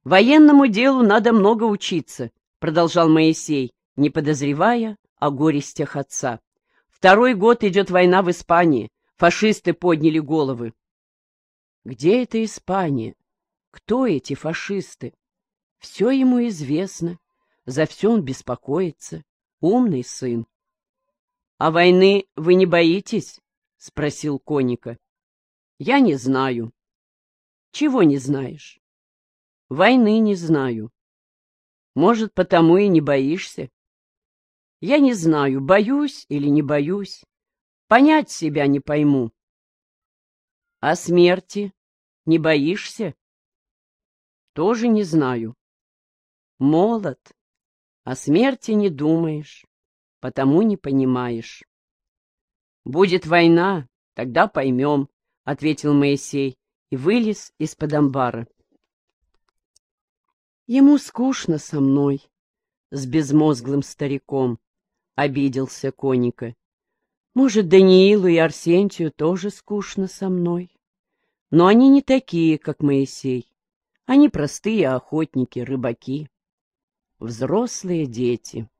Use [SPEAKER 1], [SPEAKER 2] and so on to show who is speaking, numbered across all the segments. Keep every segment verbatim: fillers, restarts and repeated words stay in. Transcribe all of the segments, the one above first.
[SPEAKER 1] «Военному делу надо много учиться», — продолжал Моисей, не подозревая о горестях отца. «Второй год идет война в Испании. Фашисты подняли головы». Где эта Испания? Кто эти фашисты? Все ему известно, за все он беспокоится. Умный сын. — А войны вы не боитесь? — спросил Коника. — Я не знаю. — Чего не знаешь? — Войны не знаю. — Может, потому и не боишься? — Я не знаю, боюсь или не боюсь. Понять себя не пойму. — А смерти не боишься? — Тоже не знаю. — Молод, о смерти не думаешь, потому не понимаешь. — Будет война, тогда поймем, — ответил Моисей и вылез из-под амбара. Ему скучно со мной, с безмозглым стариком, — обиделся Коника. Может, Даниилу и Арсентию тоже скучно со мной. Но они не такие, как Моисей. Они простые охотники, рыбаки. Взрослые дети.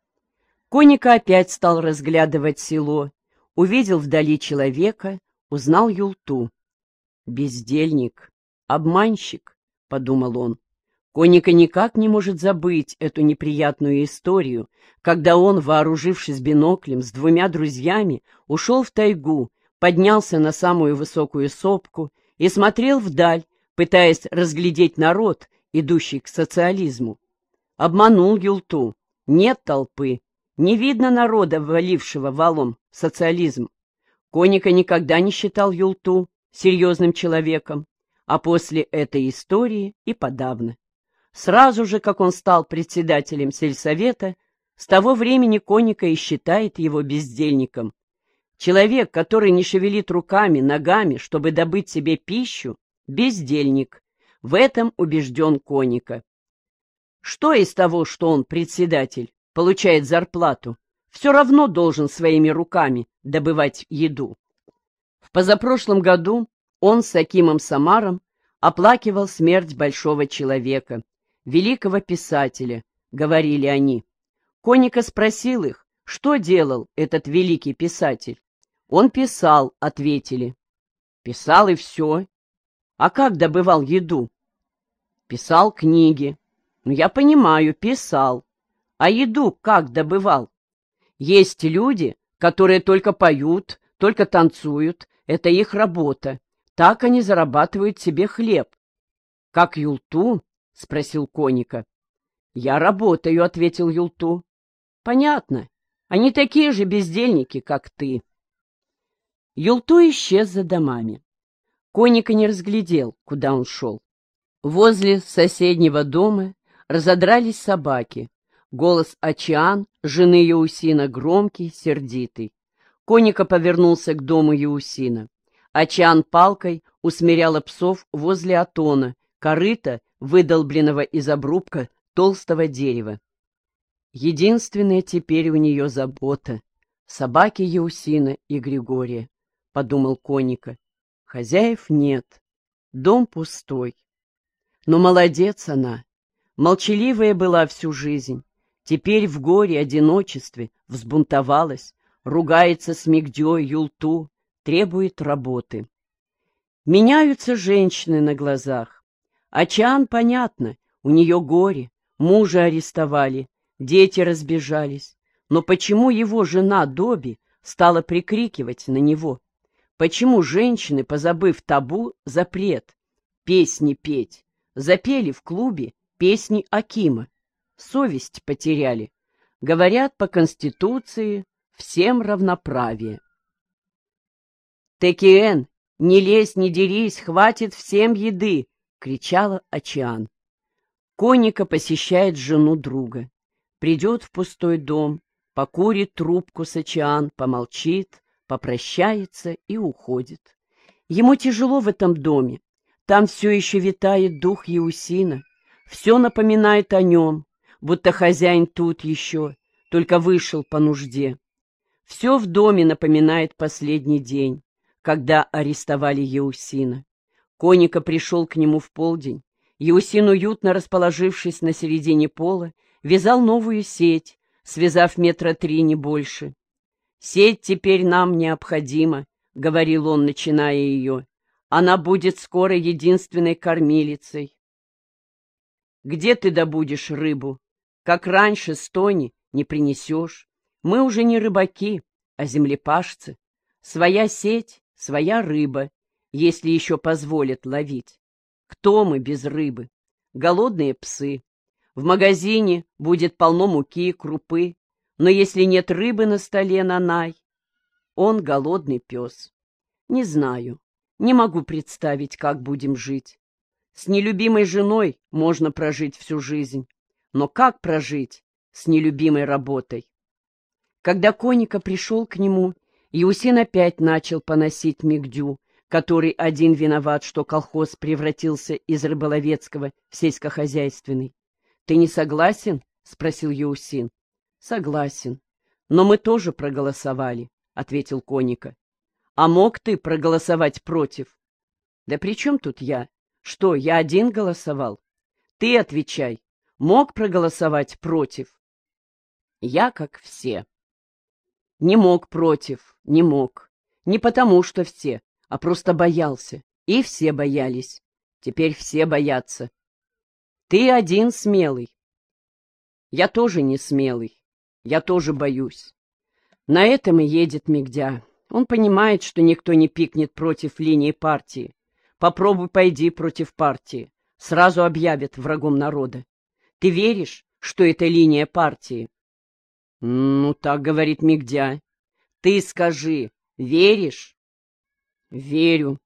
[SPEAKER 1] Коника опять стал разглядывать село, увидел вдали человека, узнал Юлту. «Бездельник, обманщик», — подумал он. Коника никак не может забыть эту неприятную историю, когда он, вооружившись биноклем с двумя друзьями, ушел в тайгу, поднялся на самую высокую сопку и смотрел вдаль, пытаясь разглядеть народ, идущий к социализму. Обманул Юлту. Нет толпы, не видно народа, валившего валом социализм. Коника никогда не считал Юлту серьезным человеком, а после этой истории и подавно. Сразу же, как он стал председателем сельсовета, с того времени Коника и считает его бездельником. Человек, который не шевелит руками, ногами, чтобы добыть себе пищу, бездельник. В этом убежден Коника. Что из того, что он председатель, получает зарплату, все равно должен своими руками добывать еду. В позапрошлом году он с Акимом Самаром оплакивал смерть большого человека, великого писателя, говорили они. Коника спросил их, что делал этот великий писатель. Он писал, ответили. Писал и все. А как добывал еду? Писал книги. Ну, я понимаю, писал. А еду как добывал? Есть люди, которые только поют, только танцуют. Это их работа. Так они зарабатывают себе хлеб. Как Юлту? — спросил Коника. Я работаю, — ответил Юлту. Понятно. Они такие же бездельники, как ты. Юлту исчез за домами. Коника не разглядел, куда он шел. Возле соседнего дома разодрались собаки. Голос Ачиан, жены Еусина, громкий, сердитый. Коника повернулся к дому Еусина. Ачиан палкой усмиряла псов возле атона, корыта, выдолбленного из обрубка толстого дерева. Единственная теперь у нее забота — собаки Еусина и Григория, — подумал Коника. Хозяев нет, дом пустой. Но молодец она, молчаливая была всю жизнь, теперь в горе, одиночестве взбунтовалась, ругается с Мигдёй, Юлту, требует работы. Меняются женщины на глазах. Ачан, понятно, у нее горе, мужа арестовали, дети разбежались. Но почему его жена Доби стала прикрикивать на него? Почему женщины, позабыв табу, запрет, песни петь, запели в клубе песни Акима? Совесть потеряли. Говорят, по Конституции всем равноправие. «Текиэн, не лезь, не дерись, хватит всем еды!» — кричала Ачиан. Коника посещает жену друга. Придет в пустой дом, покурит трубку с Ачиан, помолчит, попрощается и уходит. Ему тяжело в этом доме. Там все еще витает дух Еусина. Все напоминает о нем, будто хозяин тут еще, только вышел по нужде. Все в доме напоминает последний день, когда арестовали Еусина. Коника пришел к нему в полдень, Еусин, уютно расположившись на середине пола, вязал новую сеть, связав метра три, не больше. «Сеть теперь нам необходима», — говорил он, начиная ее. «Она будет скоро единственной кормилицей». «Где ты добудешь рыбу? Как раньше, с Тони, не принесешь. Мы уже не рыбаки, а землепашцы. Своя сеть, своя рыба, если еще позволят ловить. Кто мы без рыбы? Голодные псы. В магазине будет полно муки, крупы, но если нет рыбы на столе, Нанай, он голодный пес. Не знаю, не могу представить, как будем жить. С нелюбимой женой можно прожить всю жизнь, но как прожить с нелюбимой работой? Когда Коника пришел к нему, Еусин опять начал поносить Мигдю, который один виноват, что колхоз превратился из рыболовецкого в сельскохозяйственный. — Ты не согласен? — спросил Еусин. — Согласен. Но мы тоже проголосовали, — ответил Коника. — А мог ты проголосовать против? — Да при чем тут я? Что, я один голосовал? Ты отвечай. Мог проголосовать против? Я как все. Не мог против, не мог. Не потому, что все, а просто боялся. И все боялись. Теперь все боятся. Ты один смелый. Я тоже не смелый. Я тоже боюсь. На этом и едет Мигдя. Он понимает, что никто не пикнет против линии партии. Попробуй пойди против партии. Сразу объявят врагом народа. Ты веришь, что это линия партии? Ну, так говорит Мигдя. Ты скажи, веришь? Верю.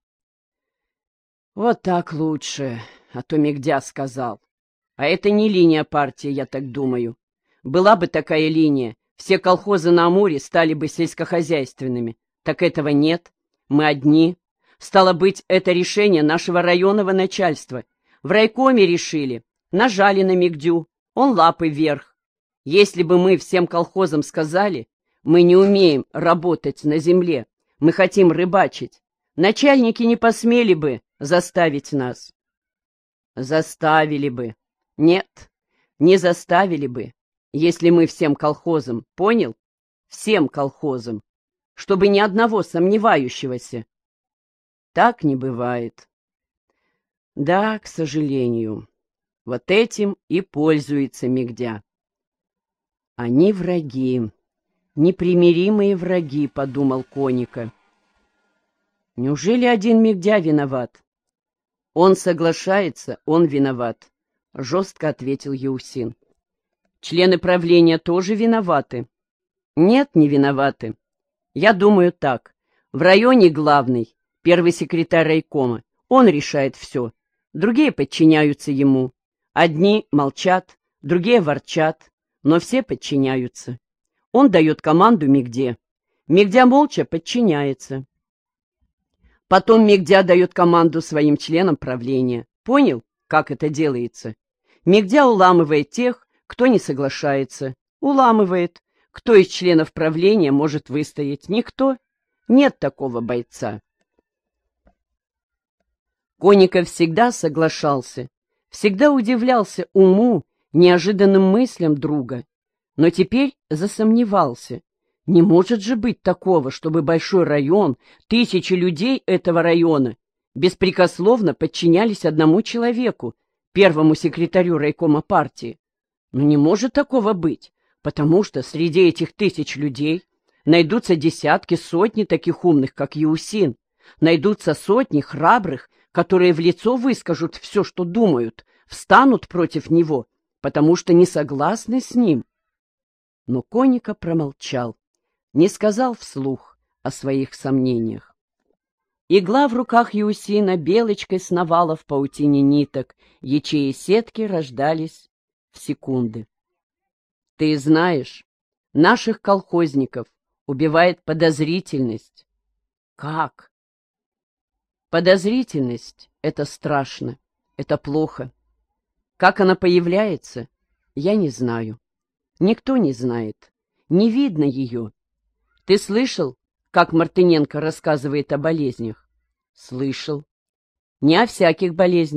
[SPEAKER 1] Вот так лучше, а то Мигдя сказал. А это не линия партии, я так думаю. Была бы такая линия, все колхозы на Амуре стали бы сельскохозяйственными. Так этого нет. Мы одни. Стало быть, это решение нашего районного начальства. В райкоме решили. Нажали на Мигдю. Он лапы вверх. Если бы мы всем колхозам сказали, мы не умеем работать на земле, мы хотим рыбачить, начальники не посмели бы заставить нас. Заставили бы. Нет, не заставили бы, если мы всем колхозам, понял? Всем колхозам, чтобы ни одного сомневающегося. Так не бывает. Да, к сожалению. Вот этим и пользуется Мигдя. Они враги, непримиримые враги, подумал Коника. Неужели один Мигдя виноват? Он соглашается, он виноват, жестко ответил Еусин. Члены правления тоже виноваты? Нет, не виноваты. Я думаю так. В районе главный, первый секретарь райкома, он решает все. Другие подчиняются ему. Одни молчат, другие ворчат, но все подчиняются. Он дает команду Мигде. Мигдя молча подчиняется. Потом Мигдя дает команду своим членам правления. Понял, как это делается? Мигдя уламывает тех, кто не соглашается. Уламывает. Кто из членов правления может выстоять? Никто. Нет такого бойца. Коника всегда соглашался, всегда удивлялся уму, неожиданным мыслям друга, но теперь засомневался. Не может же быть такого, чтобы большой район, тысячи людей этого района беспрекословно подчинялись одному человеку, первому секретарю райкома партии. Но не может такого быть, потому что среди этих тысяч людей найдутся десятки, сотни таких умных, как Еусин, найдутся сотни храбрых, которые в лицо выскажут все, что думают, встанут против него, потому что не согласны с ним. Но Коника промолчал, не сказал вслух о своих сомнениях. Игла в руках Еусина белочкой сновала в паутине ниток, ячеи сетки рождались в секунды. Ты знаешь, наших колхозников убивает подозрительность. Как? Подозрительность — это страшно, это плохо. Как она появляется, я не знаю. Никто не знает, не видно ее. Ты слышал, как Мартыненко рассказывает о болезнях? Слышал. Не о всяких болезнях,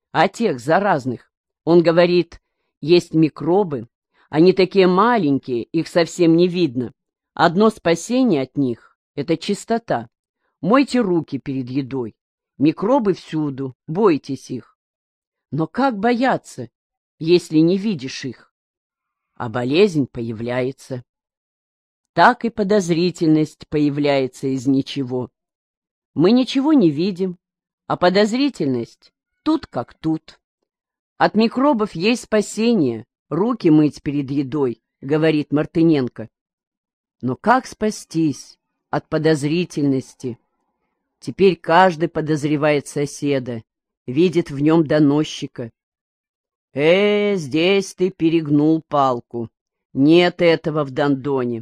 [SPEAKER 1] а тех заразных. Он говорит, есть микробы, они такие маленькие, их совсем не видно. Одно спасение от них — это чистота. Мойте руки перед едой. Микробы всюду, бойтесь их. Но как бояться, если не видишь их? А болезнь появляется. Так и подозрительность появляется из ничего. Мы ничего не видим, а подозрительность тут как тут. От микробов есть спасение, руки мыть перед едой, говорит Мартыненко. Но как спастись от подозрительности? Теперь каждый подозревает соседа, видит в нем доносчика. Э, здесь ты перегнул палку. Нет этого в Дондоне.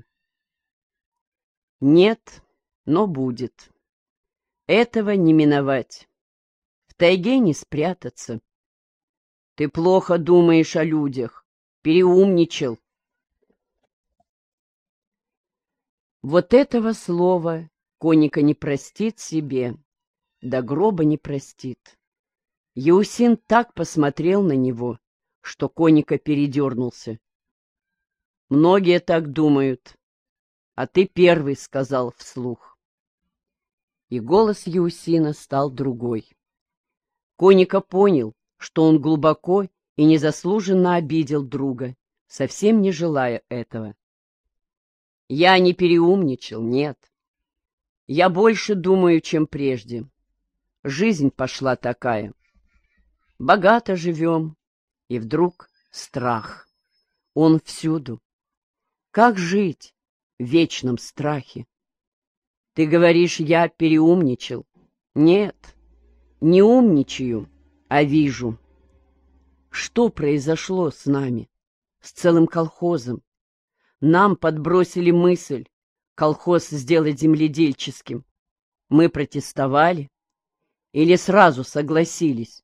[SPEAKER 1] Нет, но будет. Этого не миновать. В тайге не спрятаться. Ты плохо думаешь о людях, переумничал. Вот этого слова Коника не простит себе, до гроба не простит. Еусин так посмотрел на него, что Коника передернулся. Многие так думают, а ты первый сказал вслух. И голос Еусина стал другой. Коника понял, что он глубоко и незаслуженно обидел друга, совсем не желая этого. Я не переумничал, нет. Я больше думаю, чем прежде. Жизнь пошла такая. Богато живем, и вдруг страх. Он всюду. Как жить в вечном страхе? Ты говоришь, я переумничал. Нет, не умничаю, а вижу. Что произошло с нами, с целым колхозом? Нам подбросили мысль колхоз сделать земледельческим. Мы протестовали или сразу согласились?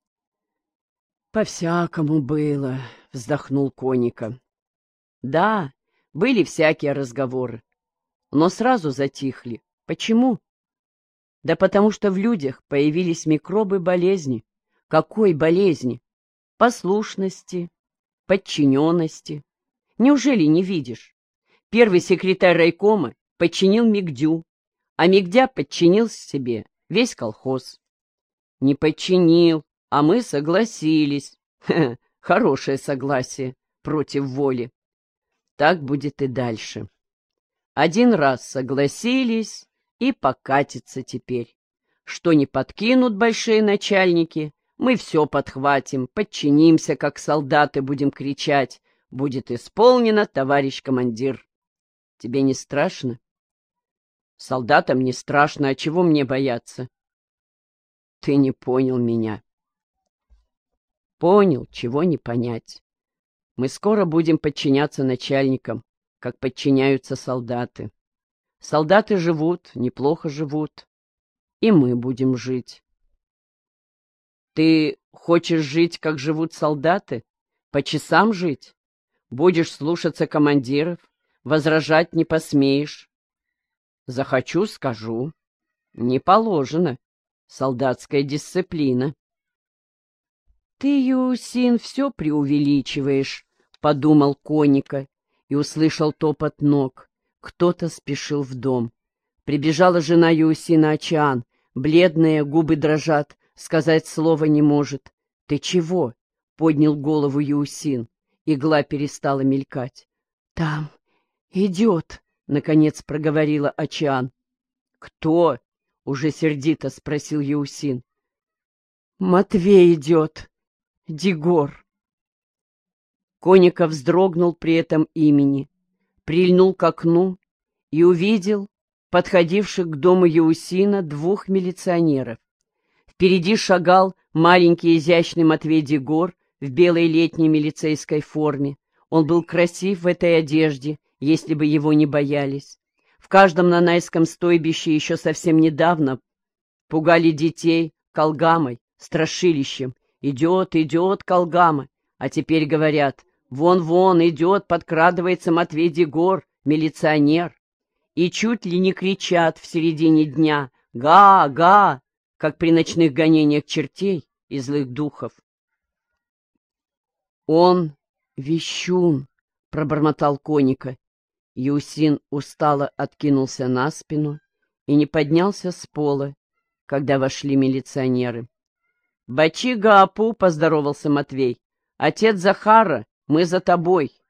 [SPEAKER 1] По-всякому было, вздохнул Коника. Да, были всякие разговоры, но сразу затихли. Почему? Да потому что в людях появились микробы болезни. Какой болезни? Послушности, подчиненности. Неужели не видишь? Первый секретарь райкома подчинил Мигдю, а Мигдя подчинил себе весь колхоз. Не подчинил, а мы согласились. Ха-ха, хорошее согласие против воли. Так будет и дальше. Один раз согласились, и покатится теперь. Что не подкинут большие начальники, мы все подхватим, подчинимся, как солдаты будем кричать. Будет исполнено, товарищ командир. Тебе не страшно? Солдатам не страшно, а чего мне бояться? Ты не понял меня. Понял, чего не понять. Мы скоро будем подчиняться начальникам, как подчиняются солдаты. Солдаты живут, неплохо живут, и мы будем жить. Ты хочешь жить, как живут солдаты? По часам жить? Будешь слушаться командиров, возражать не посмеешь. Захочу — скажу. Не положено. Солдатская дисциплина. Ты, Юсин, все преувеличиваешь, — подумал Коника и услышал топот ног. Кто-то спешил в дом. Прибежала жена Юсина Ачиан, бледная, губы дрожат, сказать слова не может. — Ты чего? — поднял голову Юсин. Игла перестала мелькать. — Там идет, — наконец проговорила Ачиан. — Кто? — уже сердито спросил Еусин. — Матвей идет. Дигор. Коника вздрогнул при этом имени, прильнул к окну и увидел подходивших к дому Еусина двух милиционеров. Впереди шагал маленький изящный Матвей Дигор в белой летней милицейской форме. Он был красив в этой одежде, если бы его не боялись. В каждом нанайском стойбище еще совсем недавно пугали детей колгамой, страшилищем. Идет, идет колгама, а теперь говорят, вон-вон идет, подкрадывается Матвей Дигор, милиционер. И чуть ли не кричат в середине дня «Га! Га!», как при ночных гонениях чертей и злых духов. «Он вещун», — пробормотал Коника. Юсин устало откинулся на спину и не поднялся с пола, когда вошли милиционеры. «Бачига Апу», — поздоровался Матвей, — «отец Захара, мы за тобой».